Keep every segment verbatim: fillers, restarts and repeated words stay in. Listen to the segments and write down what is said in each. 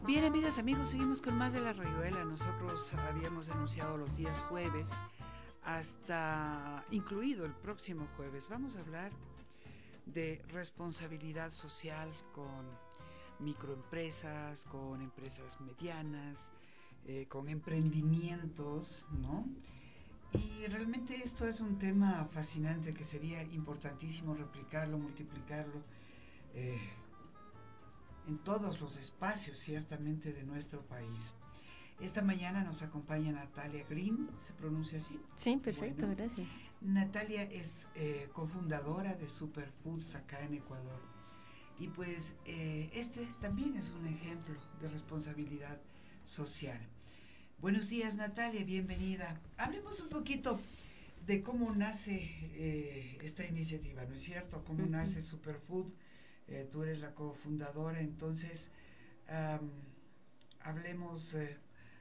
Bien, amigas, amigos, seguimos con más de La Rayuela. Nosotros habíamos anunciado los días jueves hasta incluido el próximo jueves. Vamos a hablar de responsabilidad social con microempresas, con empresas medianas, eh, con emprendimientos, ¿no? Y realmente esto es un tema fascinante que sería importantísimo replicarlo, multiplicarlo eh, en todos los espacios, ciertamente, de nuestro país. Esta mañana nos acompaña Natalia Green, ¿se pronuncia así? Sí, perfecto, Bueno, gracias. Natalia es eh, cofundadora de Superfoods acá en Ecuador. Y pues eh, este también es un ejemplo de responsabilidad social. Buenos días, Natalia, bienvenida. Hablemos un poquito de cómo nace eh, esta iniciativa, ¿no es cierto? Cómo Uh -huh. nace Superfood. Eh, tú eres la cofundadora, entonces um, hablemos eh,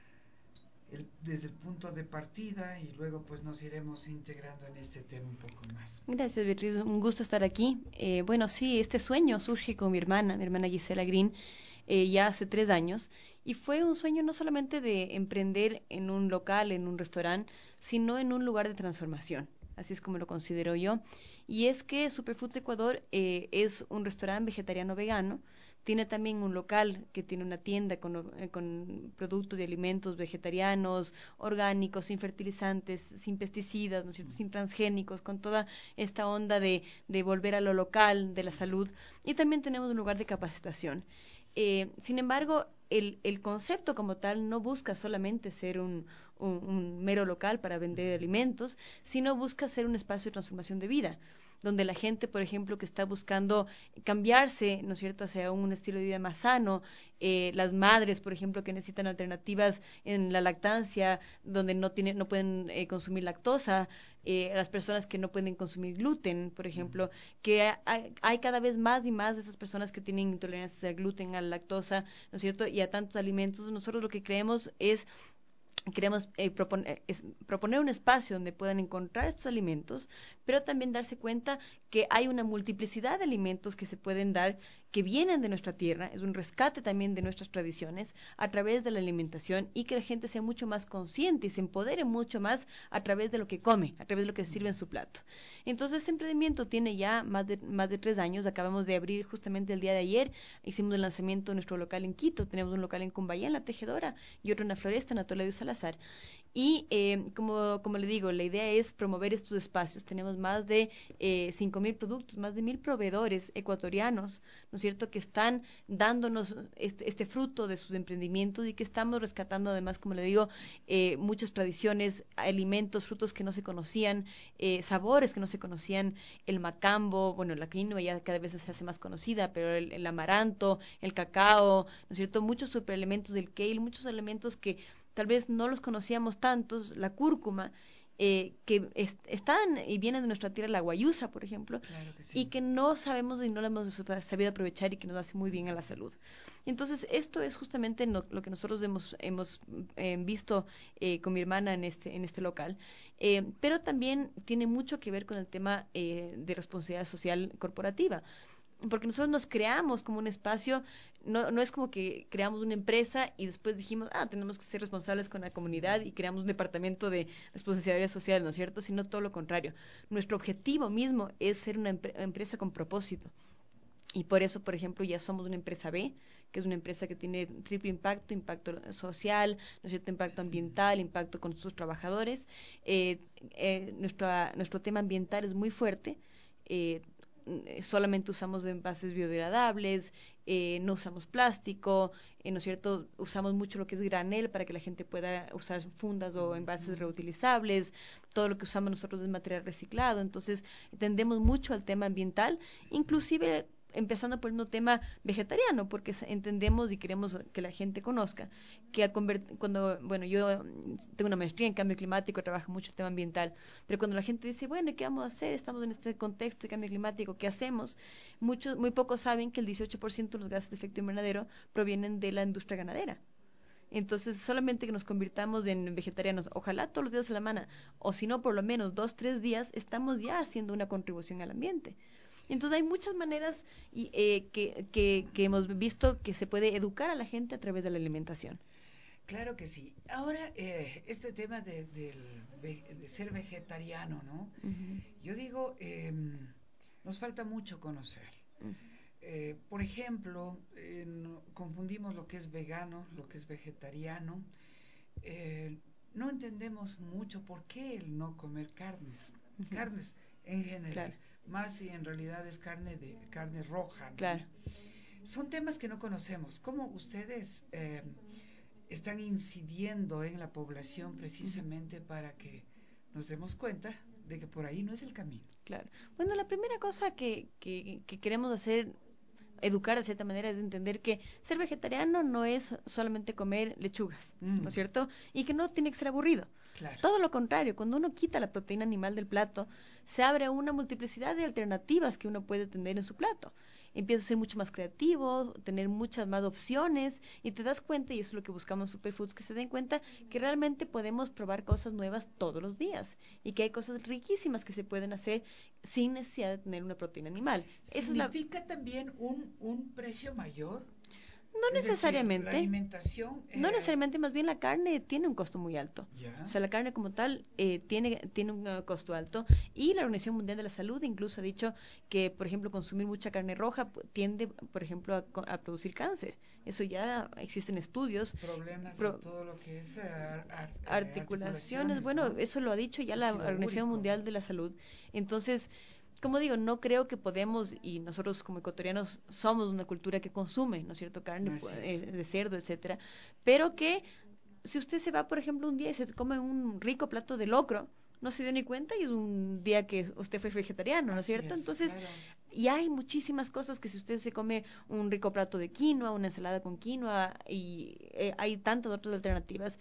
el, desde el punto de partida y luego pues nos iremos integrando en este tema un poco más. Gracias, Beatriz, un gusto estar aquí. Eh, bueno, sí, este sueño surge con mi hermana, mi hermana Gisela Green, eh, ya hace tres años, y fue un sueño no solamente de emprender en un local, en un restaurante, sino en un lugar de transformación. Así es como lo considero yo. Y es que Superfoods Ecuador eh, es un restaurante vegetariano vegano. Tiene también un local que tiene una tienda con, eh, con productos de alimentos vegetarianos, orgánicos, sin fertilizantes, sin pesticidas, ¿no es cierto?, sin transgénicos, con toda esta onda de, de volver a lo local, de la salud. Y también tenemos un lugar de capacitación. Eh, sin embargo, el, el, concepto como tal no busca solamente ser un, un, un mero local para vender alimentos, sino busca ser un espacio de transformación de vida, donde la gente, por ejemplo, que está buscando cambiarse, ¿no es cierto?, hacia un estilo de vida más sano, eh, las madres, por ejemplo, que necesitan alternativas en la lactancia, donde no, tiene, no pueden eh, consumir lactosa, eh, las personas que no pueden consumir gluten, por ejemplo, que hay, hay cada vez más y más de esas personas que tienen intolerancia al gluten, a la lactosa, ¿no es cierto?, y a tantos alimentos. Nosotros lo que creemos es Queremos eh, proponer, es, proponer un espacio donde puedan encontrar estos alimentos, pero también darse cuenta que hay una multiplicidad de alimentos que se pueden dar, que vienen de nuestra tierra, es un rescate también de nuestras tradiciones a través de la alimentación, y que la gente sea mucho más consciente y se empodere mucho más a través de lo que come, a través de lo que sirve en su plato. Entonces este emprendimiento tiene ya más de, más de tres años, acabamos de abrir justamente el día de ayer, hicimos el lanzamiento de nuestro local en Quito, tenemos un local en Cumbayá, en La Tejedora, y otro en La Floresta, en Atolé de Salazar. Y eh, como, como le digo, la idea es promover estos espacios. Tenemos más de eh, cinco mil productos, más de mil proveedores ecuatorianos, ¿no es cierto?, que están dándonos este, este fruto de sus emprendimientos, y que estamos rescatando además, como le digo, eh, muchas tradiciones, alimentos, frutos que no se conocían, eh, sabores que no se conocían, el macambo, bueno, la quinoa ya cada vez se hace más conocida, pero el, el amaranto, el cacao, ¿no es cierto?, muchos superelementos del kale, muchos elementos que tal vez no los conocíamos tantos, la cúrcuma, eh, que es, están y vienen de nuestra tierra, la guayusa, por ejemplo, Claro que sí. y que no sabemos y no la hemos sabido aprovechar, y que nos hace muy bien a la salud. Entonces, esto es justamente no, lo que nosotros hemos, hemos eh, visto eh, con mi hermana en este, en este local, eh, pero también tiene mucho que ver con el tema eh, de responsabilidad social corporativa, porque nosotros nos creamos como un espacio, no, no es como que creamos una empresa y después dijimos, ah, tenemos que ser responsables con la comunidad y creamos un departamento de responsabilidad social, ¿no es cierto?, sino todo lo contrario. Nuestro objetivo mismo es ser una empre- empresa con propósito. Y por eso, por ejemplo, ya somos una empresa B, que es una empresa que tiene triple impacto: impacto social, ¿no es cierto?, impacto ambiental, impacto con sus trabajadores. Eh, eh, nuestra, nuestro tema ambiental es muy fuerte. Eh, solamente usamos envases biodegradables, eh, no usamos plástico, eh, ¿no es cierto?, usamos mucho lo que es granel para que la gente pueda usar fundas o envases reutilizables, todo lo que usamos nosotros es material reciclado. Entonces tendemos mucho al tema ambiental, inclusive empezando por un tema vegetariano, porque entendemos y queremos que la gente conozca que al cuando, bueno, yo tengo una maestría en cambio climático, trabajo mucho el tema ambiental, pero cuando la gente dice, bueno, ¿y qué vamos a hacer? Estamos en este contexto de cambio climático, ¿qué hacemos? Muchos, muy pocos saben que el dieciocho por ciento de los gases de efecto invernadero provienen de la industria ganadera. Entonces, solamente que nos convirtamos en vegetarianos, ojalá todos los días de la semana, o si no, por lo menos dos, tres días, estamos ya haciendo una contribución al ambiente. Entonces hay muchas maneras y, eh, que, que, que hemos visto que se puede educar a la gente a través de la alimentación. Claro que sí. Ahora, eh, este tema de, del ve- de ser vegetariano, ¿no? Ujú, Yo digo, eh, nos falta mucho conocer. ujú. Eh, por ejemplo, eh, no- confundimos lo que es vegano, lo que es vegetariano. Eh, no entendemos mucho por qué el no comer carnes, Ujú. carnes en general, Claro, más si en realidad es carne de carne roja, ¿no? claro. Son temas que no conocemos. ¿Cómo ustedes eh, están incidiendo en la población Ujú. precisamente para que nos demos cuenta de que por ahí no es el camino? Claro. Bueno, la primera cosa que, que, que queremos hacer, educar de cierta manera, es entender que ser vegetariano no es solamente comer lechugas, ¿no es Mm, cierto? Y que no tiene que ser aburrido. claro, Todo lo contrario, cuando uno quita la proteína animal del plato, se abre una multiplicidad de alternativas que uno puede tener en su plato. Empieza a ser mucho más creativo, tener muchas más opciones y te das cuenta, y eso es lo que buscamos en Superfoods, que se den cuenta que realmente podemos probar cosas nuevas todos los días y que hay cosas riquísimas que se pueden hacer sin necesidad de tener una proteína animal. Esa es la... ¿significa también un, un precio mayor? No Es decir, la necesariamente, alimentación... no Eh, necesariamente, más bien la carne tiene un costo muy alto. O ya, sea, la carne como tal eh, tiene, tiene un uh, costo alto y la Organización Mundial de la Salud incluso ha dicho que, por ejemplo, consumir mucha carne roja tiende, por ejemplo, a, a producir cáncer. Eso ya existen estudios. problemas en Pro, todo lo que es ar, ar, eh, articulaciones, articulaciones, bueno, ¿no? eso lo ha dicho ya la Ácido Organización úrico. Mundial de la Salud. Entonces, como digo, no creo que podemos, y nosotros como ecuatorianos somos una cultura que consume, ¿no es cierto?, carne Así eh, es. de cerdo, etcétera, pero que si usted se va, por ejemplo, un día y se come un rico plato de locro, no se dio ni cuenta y es un día que usted fue vegetariano, ¿no es Así cierto? es, Entonces, claro. y hay muchísimas cosas que si usted se come un rico plato de quinoa, una ensalada con quinoa, y eh, hay tantas otras alternativas,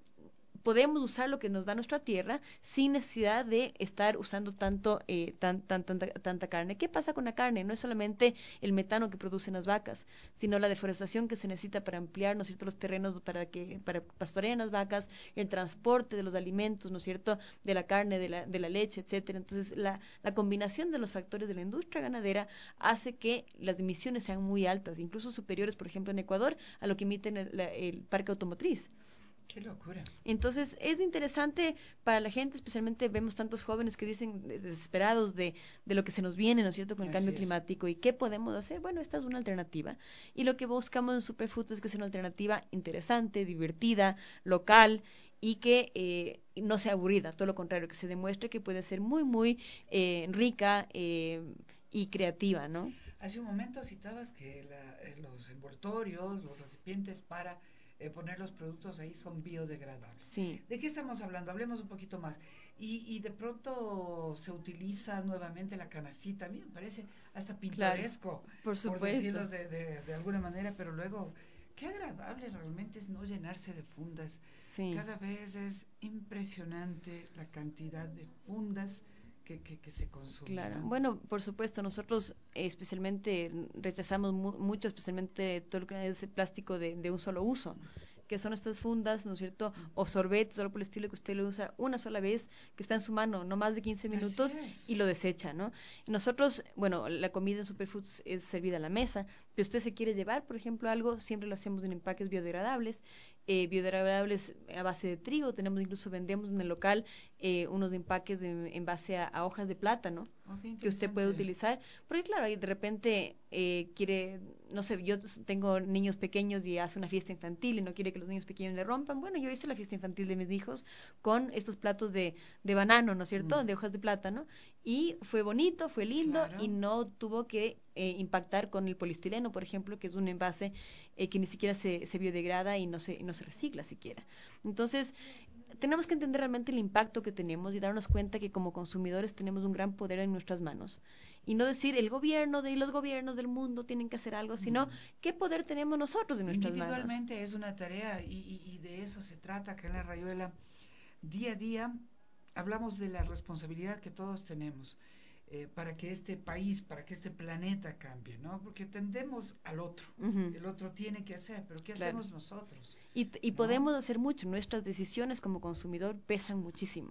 podemos usar lo que nos da nuestra tierra sin necesidad de estar usando tanto eh, tan, tan, tanta, tanta carne. ¿Qué pasa con la carne? No es solamente el metano que producen las vacas, sino la deforestación que se necesita para ampliar, ¿no es cierto?, los terrenos para que para pastoreen las vacas, el transporte de los alimentos, ¿no es cierto?, de la carne, de la, de la leche, etcétera. Entonces, la, la combinación de los factores de la industria ganadera hace que las emisiones sean muy altas, incluso superiores, por ejemplo, en Ecuador, a lo que emite el, el parque automotriz. Qué locura. Entonces es interesante para la gente, especialmente vemos tantos jóvenes que dicen desesperados de, de lo que se nos viene, ¿no es cierto?, con el Así cambio es. climático y qué podemos hacer. Bueno, esta es una alternativa. Y lo que buscamos en Superfoods es que sea una alternativa interesante, divertida, local y que eh, no sea aburrida, todo lo contrario, que se demuestre que puede ser muy, muy eh, rica eh, y creativa, ¿no? Hace un momento citabas que la, eh, los envoltorios, los recipientes para eh, poner los productos ahí son biodegradables. Sí, ¿De qué estamos hablando? Hablemos un poquito más. Y, y de pronto se utiliza nuevamente la canastita. A mí me parece hasta claro, pintoresco, por por supuesto. decirlo de, de, de alguna manera, pero luego, qué agradable realmente es no llenarse de fundas. Sí. Cada vez es impresionante la cantidad de fundas que, que, que se consumen, Claro, ¿no? bueno, por supuesto, nosotros eh, especialmente rechazamos mu mucho, especialmente todo lo que es el plástico de, de un solo uso, que son estas fundas, ¿no es cierto? O sorbetes, solo por el estilo que usted lo usa una sola vez, que está en su mano, no más de quince Así minutos es. y lo desecha, ¿no? Nosotros, bueno, la comida en Superfoods es servida a la mesa, pero usted se quiere llevar, por ejemplo, algo, siempre lo hacemos en empaques biodegradables, eh, biodegradables a base de trigo, tenemos incluso vendemos en el local eh, unos empaques de, en base a, a hojas de plátano Oh, qué que usted puede interesante. utilizar, porque claro, ahí de repente eh, quiere, no sé, yo tengo niños pequeños y hace una fiesta infantil y no quiere que los niños pequeños le rompan, bueno, yo hice la fiesta infantil de mis hijos con estos platos de, de banano, ¿no es cierto?, Mm, de hojas de plátano, y fue bonito, fue lindo y claro. no tuvo que eh, impactar con el polistireno, por ejemplo, que es un envase eh, que ni siquiera se, se biodegrada y no se, no se recicla siquiera. Entonces, tenemos que entender realmente el impacto que tenemos y darnos cuenta que como consumidores tenemos un gran poder en nuestras manos. Y no decir el gobierno de, y los gobiernos del mundo tienen que hacer algo, sino Mm. qué poder tenemos nosotros en nuestras manos. Individualmente es una tarea y, y, y de eso se trata acá en la Rayuela. Día a día hablamos de la responsabilidad que todos tenemos eh, para que este país, para que este planeta cambie, ¿no? Porque tendemos al otro. Ujú, El otro tiene que hacer, pero ¿qué claro. hacemos nosotros? Y, y ¿No? podemos hacer mucho, nuestras decisiones como consumidor pesan muchísimo.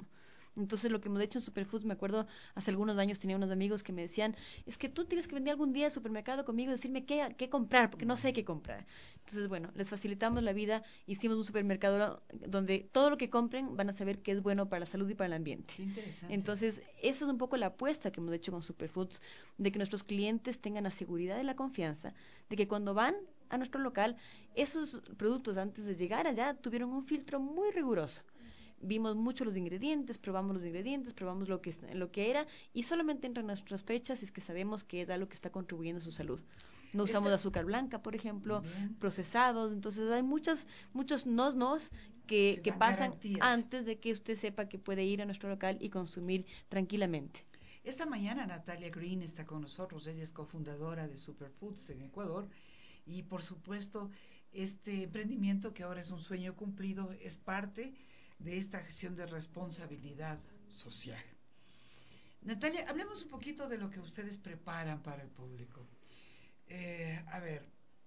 Entonces lo que hemos hecho en Superfoods, me acuerdo, hace algunos años tenía unos amigos que me decían, es que tú tienes que venir algún día al supermercado conmigo y decirme qué, qué comprar, porque no sé qué comprar. Entonces, bueno, les facilitamos la vida, hicimos un supermercado donde todo lo que compren van a saber que es bueno para la salud y para el ambiente. Qué interesante. Entonces, esa es un poco la apuesta que hemos hecho con Superfoods, de que nuestros clientes tengan la seguridad y la confianza de que cuando van a nuestro local, esos productos antes de llegar allá tuvieron un filtro muy riguroso. Vimos mucho los ingredientes, probamos los ingredientes, probamos lo que, lo que era y solamente entran nuestras fechas si es que sabemos que es algo que está contribuyendo a su salud. No usamos Esta- azúcar blanca, por ejemplo, Bien. procesados, entonces hay muchas, muchos nos nos que, Que que dan pasan garantías. antes de que usted sepa que puede ir a nuestro local y consumir tranquilamente. Esta mañana Natalia Green está con nosotros, ella es cofundadora de Superfoods en Ecuador y por supuesto este emprendimiento que ahora es un sueño cumplido es parte de esta gestión de responsabilidad social. Natalia, hablemos un poquito de lo que ustedes preparan para el público. Eh, a ver,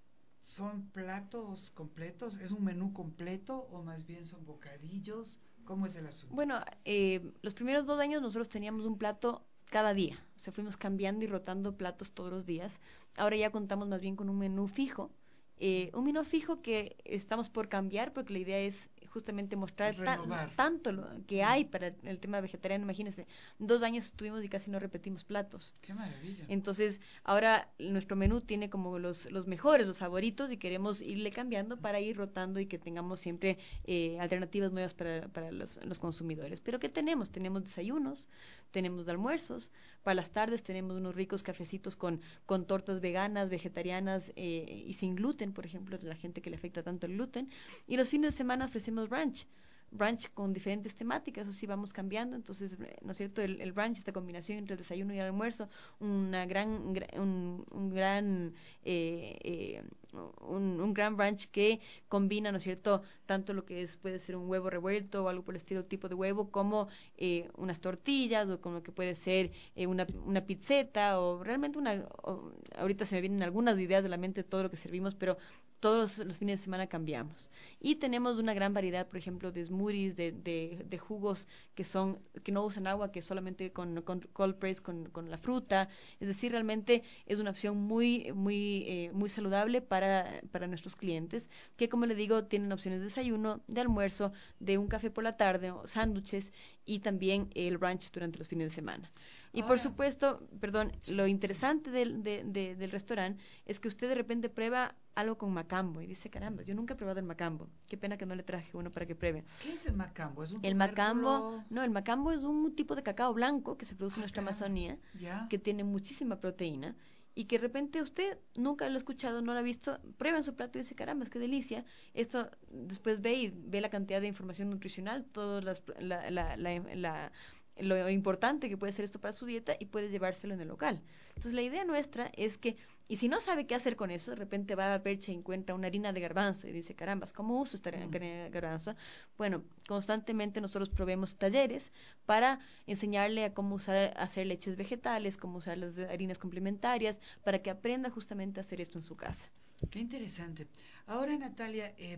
¿son platos completos? ¿Es un menú completo o más bien son bocadillos? ¿Cómo es el asunto? Bueno, eh, los primeros dos años nosotros teníamos un plato cada día, o sea, fuimos cambiando y rotando platos todos los días. Ahora ya contamos más bien con un menú fijo, eh, un menú fijo que estamos por cambiar porque la idea es justamente mostrar tan, Renovar. tanto lo que hay para el tema vegetariano. Imagínense, dos años estuvimos y casi no repetimos platos. ¡Qué maravilla! Entonces, ahora nuestro menú tiene como los, los mejores, los favoritos, y queremos irle cambiando para ir rotando y que tengamos siempre eh, alternativas nuevas para, para los, los consumidores. Pero ¿qué tenemos? Tenemos desayunos, tenemos almuerzos, para las tardes tenemos unos ricos cafecitos con, con tortas veganas, vegetarianas eh, y sin gluten, por ejemplo, de la gente que le afecta tanto el gluten. Y los fines de semana ofrecemos brunch brunch con diferentes temáticas, o sí vamos cambiando, entonces, ¿no es cierto? El, el brunch, esta combinación entre el desayuno y el almuerzo, una gran, un, un gran, eh, eh, un, un gran brunch que combina, ¿no es cierto? Tanto lo que es, puede ser un huevo revuelto o algo por el estilo, tipo de huevo, como eh, unas tortillas o como lo que puede ser eh, una, una pizzeta o realmente una, o, ahorita se me vienen algunas ideas de la mente de todo lo que servimos, pero todos los, los fines de semana cambiamos. Y tenemos una gran variedad, por ejemplo, de smoothies, de, de, de jugos que son que no usan agua, que solamente con, con cold press, con, con la fruta. Es decir, realmente es una opción muy muy eh, muy saludable para, para nuestros clientes, que como le digo, tienen opciones de desayuno, de almuerzo, de un café por la tarde, o sándwiches y también el brunch durante los fines de semana. Y por Ahora, supuesto, perdón, sí, lo sí. interesante del, de, de, del restaurante es que usted de repente prueba algo con macambo y dice, caramba, yo nunca he probado el macambo. Qué pena que no le traje uno para que pruebe. ¿Qué es el macambo? ¿Es un El macambo, tubérculo? no, el macambo es un tipo de cacao blanco que se produce en Ah, nuestra caramba. Amazonía, ¿Ya? que tiene muchísima proteína y que de repente usted nunca lo ha escuchado, no lo ha visto, prueba en su plato y dice, caramba, qué delicia. Esto después ve y ve la cantidad de información nutricional, todas las, la, la, la, la lo importante que puede ser esto para su dieta y puede llevárselo en el local. Entonces la idea nuestra es que, y si no sabe qué hacer con eso, de repente va a la percha y encuentra una harina de garbanzo y dice, carambas, ¿cómo uso esta harina Mm. de garbanzo? Bueno, constantemente nosotros proveemos talleres para enseñarle a cómo usar, hacer leches vegetales, cómo usar las harinas complementarias, para que aprenda justamente a hacer esto en su casa. Qué interesante. Ahora, Natalia, eh,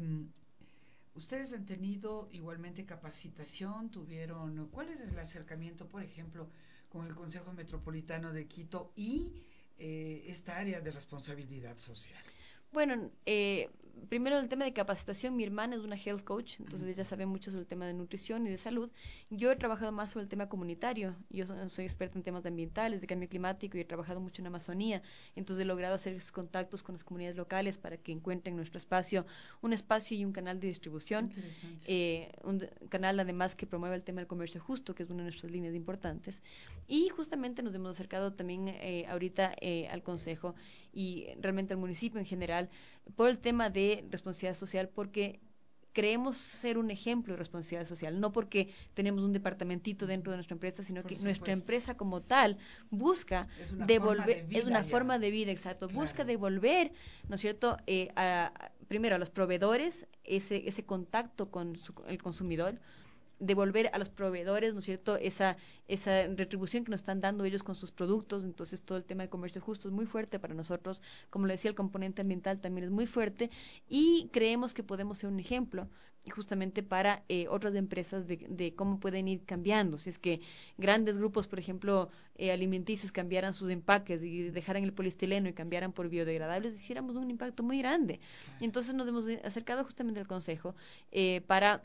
ustedes han tenido igualmente capacitación, tuvieron, ¿cuál es el acercamiento, por ejemplo, con el Consejo Metropolitano de Quito y eh, esta área de responsabilidad social? Bueno, eh, primero el tema de capacitación, mi hermana es una health coach, entonces Ujú. ella sabe mucho sobre el tema de nutrición y de salud. Yo he trabajado más sobre el tema comunitario, yo soy, soy experta en temas ambientales, de cambio climático y he trabajado mucho en Amazonía, entonces he logrado hacer esos contactos con las comunidades locales para que encuentren nuestro espacio, un espacio y un canal de distribución, Interesante. eh, un de- canal además que promueva el tema del comercio justo, que es una de nuestras líneas importantes. Y justamente nos hemos acercado también eh, ahorita eh, al Consejo y realmente al municipio en general por el tema de responsabilidad social, porque creemos ser un ejemplo de responsabilidad social, no porque tenemos un departamentito dentro de nuestra empresa, sino Por que nuestra supuesto. empresa como tal busca Es una forma de devolver, es vida una ya. forma de vida, exacto, busca Claro. devolver, ¿no es cierto?, eh, a, a, primero a los proveedores ese, ese contacto con su, el consumidor, devolver a los proveedores, ¿no es cierto?, esa, esa retribución que nos están dando ellos con sus productos. Entonces todo el tema de comercio justo es muy fuerte para nosotros. Como le decía, el componente ambiental también es muy fuerte y creemos que podemos ser un ejemplo justamente para eh, otras empresas de, de cómo pueden ir cambiando. Si es que grandes grupos, por ejemplo, eh, alimenticios cambiaran sus empaques y dejaran el poliestileno y cambiaran por biodegradables, hiciéramos un impacto muy grande. Y entonces nos hemos acercado justamente al Consejo eh, para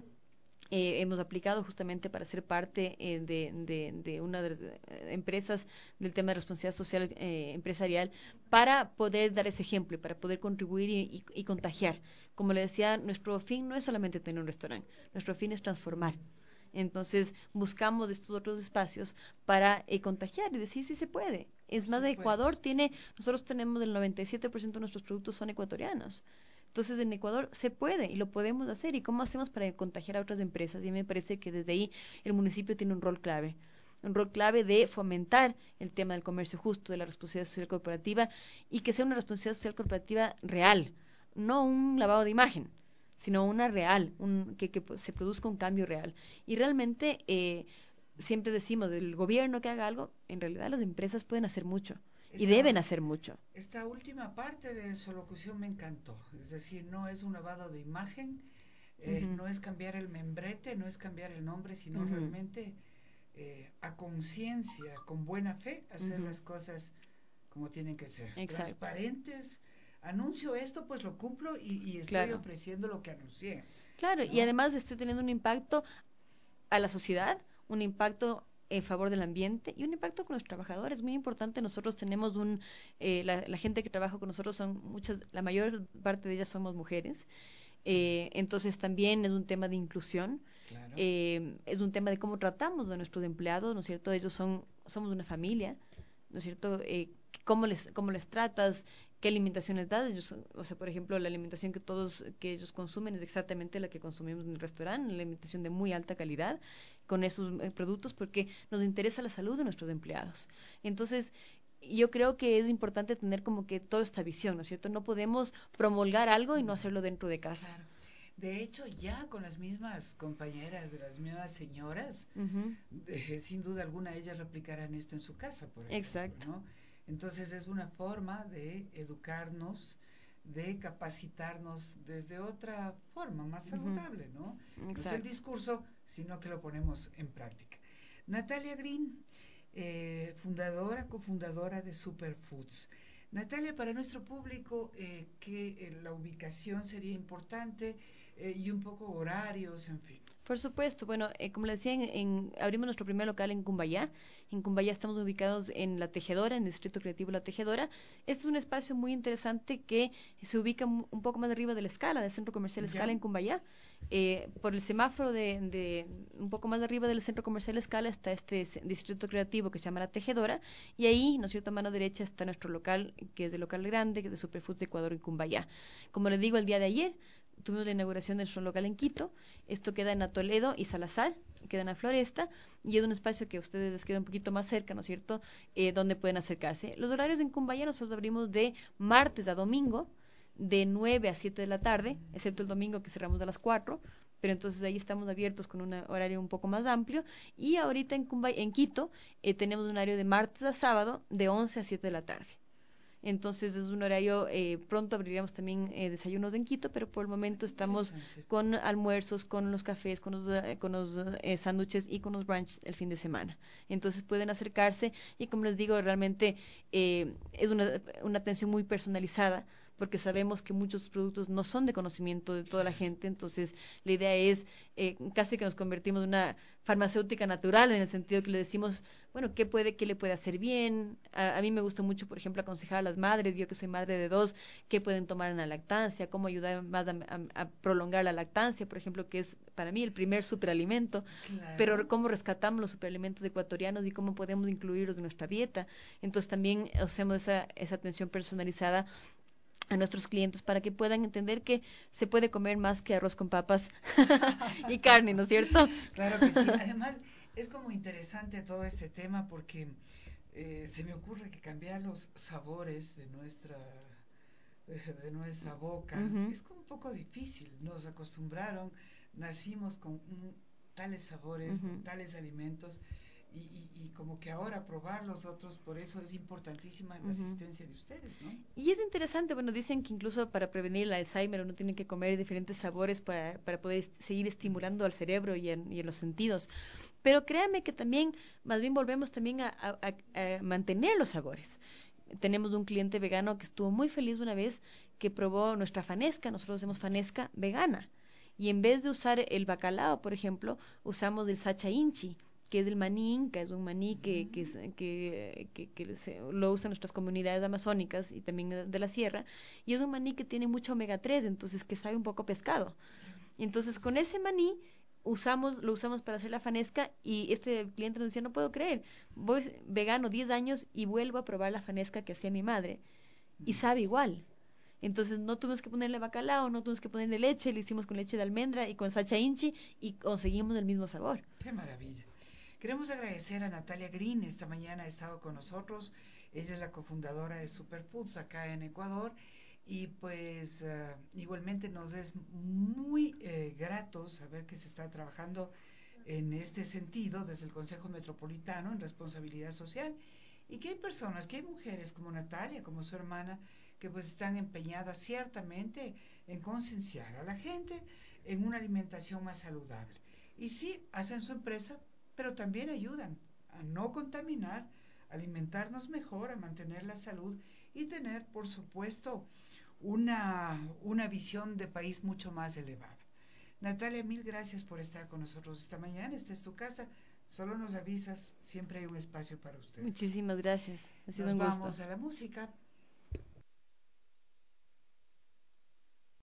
eh, hemos aplicado justamente para ser parte eh, de, de, de, una de las eh, empresas del tema de responsabilidad social eh, empresarial, para poder dar ese ejemplo y para poder contribuir y, y, y contagiar. Como le decía, nuestro fin no es solamente tener un restaurante, nuestro fin es transformar. Entonces buscamos estos otros espacios para eh, contagiar y decir si se puede. Es Por más, de supuesto. Ecuador tiene, nosotros tenemos el noventa y siete por ciento de nuestros productos son ecuatorianos. Entonces, en Ecuador se puede y lo podemos hacer. ¿Y cómo hacemos para contagiar a otras empresas? Y me parece que desde ahí el municipio tiene un rol clave. Un rol clave de fomentar el tema del comercio justo, de la responsabilidad social corporativa y que sea una responsabilidad social corporativa real, no un lavado de imagen, sino una real, un, que, que se produzca un cambio real. Y realmente eh, siempre decimos, el gobierno que haga algo, en realidad las empresas pueden hacer mucho y Esta, deben hacer mucho. esta última parte de su locución me encantó. Es decir, no es un lavado de imagen, eh, Uh-huh. no es cambiar el membrete, no es cambiar el nombre, sino Uh-huh. realmente eh, a conciencia, con buena fe, hacer Uh-huh. las cosas como tienen que ser. Exacto. Transparentes. Anuncio esto, pues lo cumplo y, y estoy Claro. ofreciendo lo que anuncié. Claro, y ¿No? además estoy teniendo un impacto a la sociedad, un impacto en favor del ambiente y un impacto con los trabajadores. Muy importante, nosotros tenemos un, eh, la, la gente que trabaja con nosotros son muchas, la mayor parte de ellas somos mujeres. Eh, entonces también es un tema de inclusión, Claro. eh, es un tema de cómo tratamos a nuestros empleados, ¿no es cierto? Ellos son, somos una familia, ¿no es cierto? Eh, cómo les, cómo les tratas, qué alimentación les das. Ellos, o sea, por ejemplo, la alimentación que todos, que ellos consumen es exactamente la que consumimos en el restaurante, una alimentación de muy alta calidad con esos eh, productos, porque nos interesa la salud de nuestros empleados. Entonces, yo creo que es importante tener como que toda esta visión, ¿no es cierto? No podemos promulgar algo y no hacerlo dentro de casa. Claro. De hecho, ya con las mismas compañeras, de las mismas señoras, Uh-huh. de, sin duda alguna ellas replicarán esto en su casa, por ejemplo, Exacto. ¿no? Entonces es una forma de educarnos, de capacitarnos desde otra forma más Uh-huh. saludable, ¿no? No es el Exacto. discurso, sino que lo ponemos en práctica. Natalia Green, eh, fundadora, cofundadora de Superfoods. Natalia, para nuestro público, eh, que eh, la ubicación sería importante eh, y un poco horarios, en fin. Por supuesto, bueno, eh, como le decía, en, en, abrimos nuestro primer local en Cumbayá. En Cumbayá estamos ubicados en La Tejedora, en el Distrito Creativo La Tejedora. Este es un espacio muy interesante que se ubica un poco más arriba de la escala, del Centro Comercial ¿Ya? Escala en Cumbayá. Eh, por el semáforo de, de un poco más arriba del Centro Comercial Escala está este Distrito Creativo que se llama La Tejedora, y ahí, ¿no es cierto?, a mano derecha está nuestro local, que es el local grande, que es de Superfoods Ecuador en Cumbayá. Como les digo, el día de ayer tuvimos la inauguración de nuestro local en Quito. Esto queda en Atoledo y Salazar, queda en la Floresta, y es un espacio que a ustedes les queda un poquito más cerca, ¿no es cierto?, eh, donde pueden acercarse. Los horarios en Cumbayá nosotros abrimos de martes a domingo, de nueve a siete de la tarde, excepto el domingo que cerramos a las cuatro, pero entonces ahí estamos abiertos con un horario un poco más amplio. Y ahorita en, Cumbay, en Quito eh, tenemos un horario de martes a sábado, de once a siete de la tarde. Entonces es un horario, eh, pronto abriremos también eh, desayunos en Quito, pero por el momento estamos con almuerzos, con los cafés, con los, eh, con los eh, sándwiches y con los brunches el fin de semana. Entonces pueden acercarse y, como les digo, realmente eh, es una, una atención muy personalizada, porque sabemos que muchos productos no son de conocimiento de toda la gente. Entonces la idea es eh, casi que nos convertimos en una farmacéutica natural, en el sentido que le decimos, bueno, ¿qué puede, qué le puede hacer bien? A, a mí me gusta mucho, por ejemplo, aconsejar a las madres, yo que soy madre de dos, qué pueden tomar en la lactancia, cómo ayudar más a, a, a prolongar la lactancia, por ejemplo, que es para mí el primer superalimento. Claro. Pero cómo rescatamos los superalimentos ecuatorianos y cómo podemos incluirlos en nuestra dieta. Entonces también hacemos esa, esa atención personalizada a nuestros clientes para que puedan entender que se puede comer más que arroz con papas y carne, ¿no es cierto? Claro que sí. Además, es como interesante todo este tema porque eh, se me ocurre que cambiar los sabores de nuestra de nuestra boca Uh-huh. es como un poco difícil. Nos acostumbraron, nacimos con un tales sabores, Ujú. con tales alimentos, y, y, y como que ahora probar los otros, por eso es importantísima la Ujú. asistencia de ustedes, ¿no? Y es interesante, bueno, dicen que incluso para prevenir el Alzheimer uno tiene que comer diferentes sabores para, para poder est- seguir estimulando al cerebro y en, y en los sentidos. Pero créame que también, más bien volvemos también a, a- a- a mantener los sabores. Tenemos un cliente vegano que estuvo muy feliz una vez que probó nuestra fanesca, nosotros hacemos fanesca vegana. Y en vez de usar el bacalao, por ejemplo, usamos el sacha inchi, que es el maní inca, es un maní que, que, Mm. es- que, que- que se- lo usan nuestras comunidades amazónicas y también de de la sierra, y es un maní que tiene mucho omega tres, entonces que sabe un poco a pescado. Y entonces con ese maní usamos, lo usamos para hacer la fanesca y este cliente nos decía, no puedo creer, voy vegano diez años y vuelvo a probar la fanesca que hacía mi madre y Mm. sabe igual. Entonces no tuvimos que ponerle bacalao, no tuvimos que ponerle leche, le hicimos con leche de almendra y con sacha inchi y conseguimos el mismo sabor. Qué maravilla. Queremos agradecer a Natalia Green, esta mañana ha estado con nosotros. Ella es la cofundadora de Superfoods acá en Ecuador y pues uh, igualmente nos es muy eh, grato saber que se está trabajando en este sentido desde el Consejo Metropolitano en responsabilidad social y que hay personas, que hay mujeres como Natalia, como su hermana, que pues están empeñadas ciertamente en concienciar a la gente en una alimentación más saludable. Y sí, hacen su empresa, pero también ayudan a no contaminar, a alimentarnos mejor, a mantener la salud y tener, por supuesto, una, una visión de país mucho más elevada. Natalia, mil gracias por estar con nosotros esta mañana. Esta es tu casa. Solo nos avisas, siempre hay un espacio para ustedes. Muchísimas gracias, ha sido Nos un gusto. vamos a la música.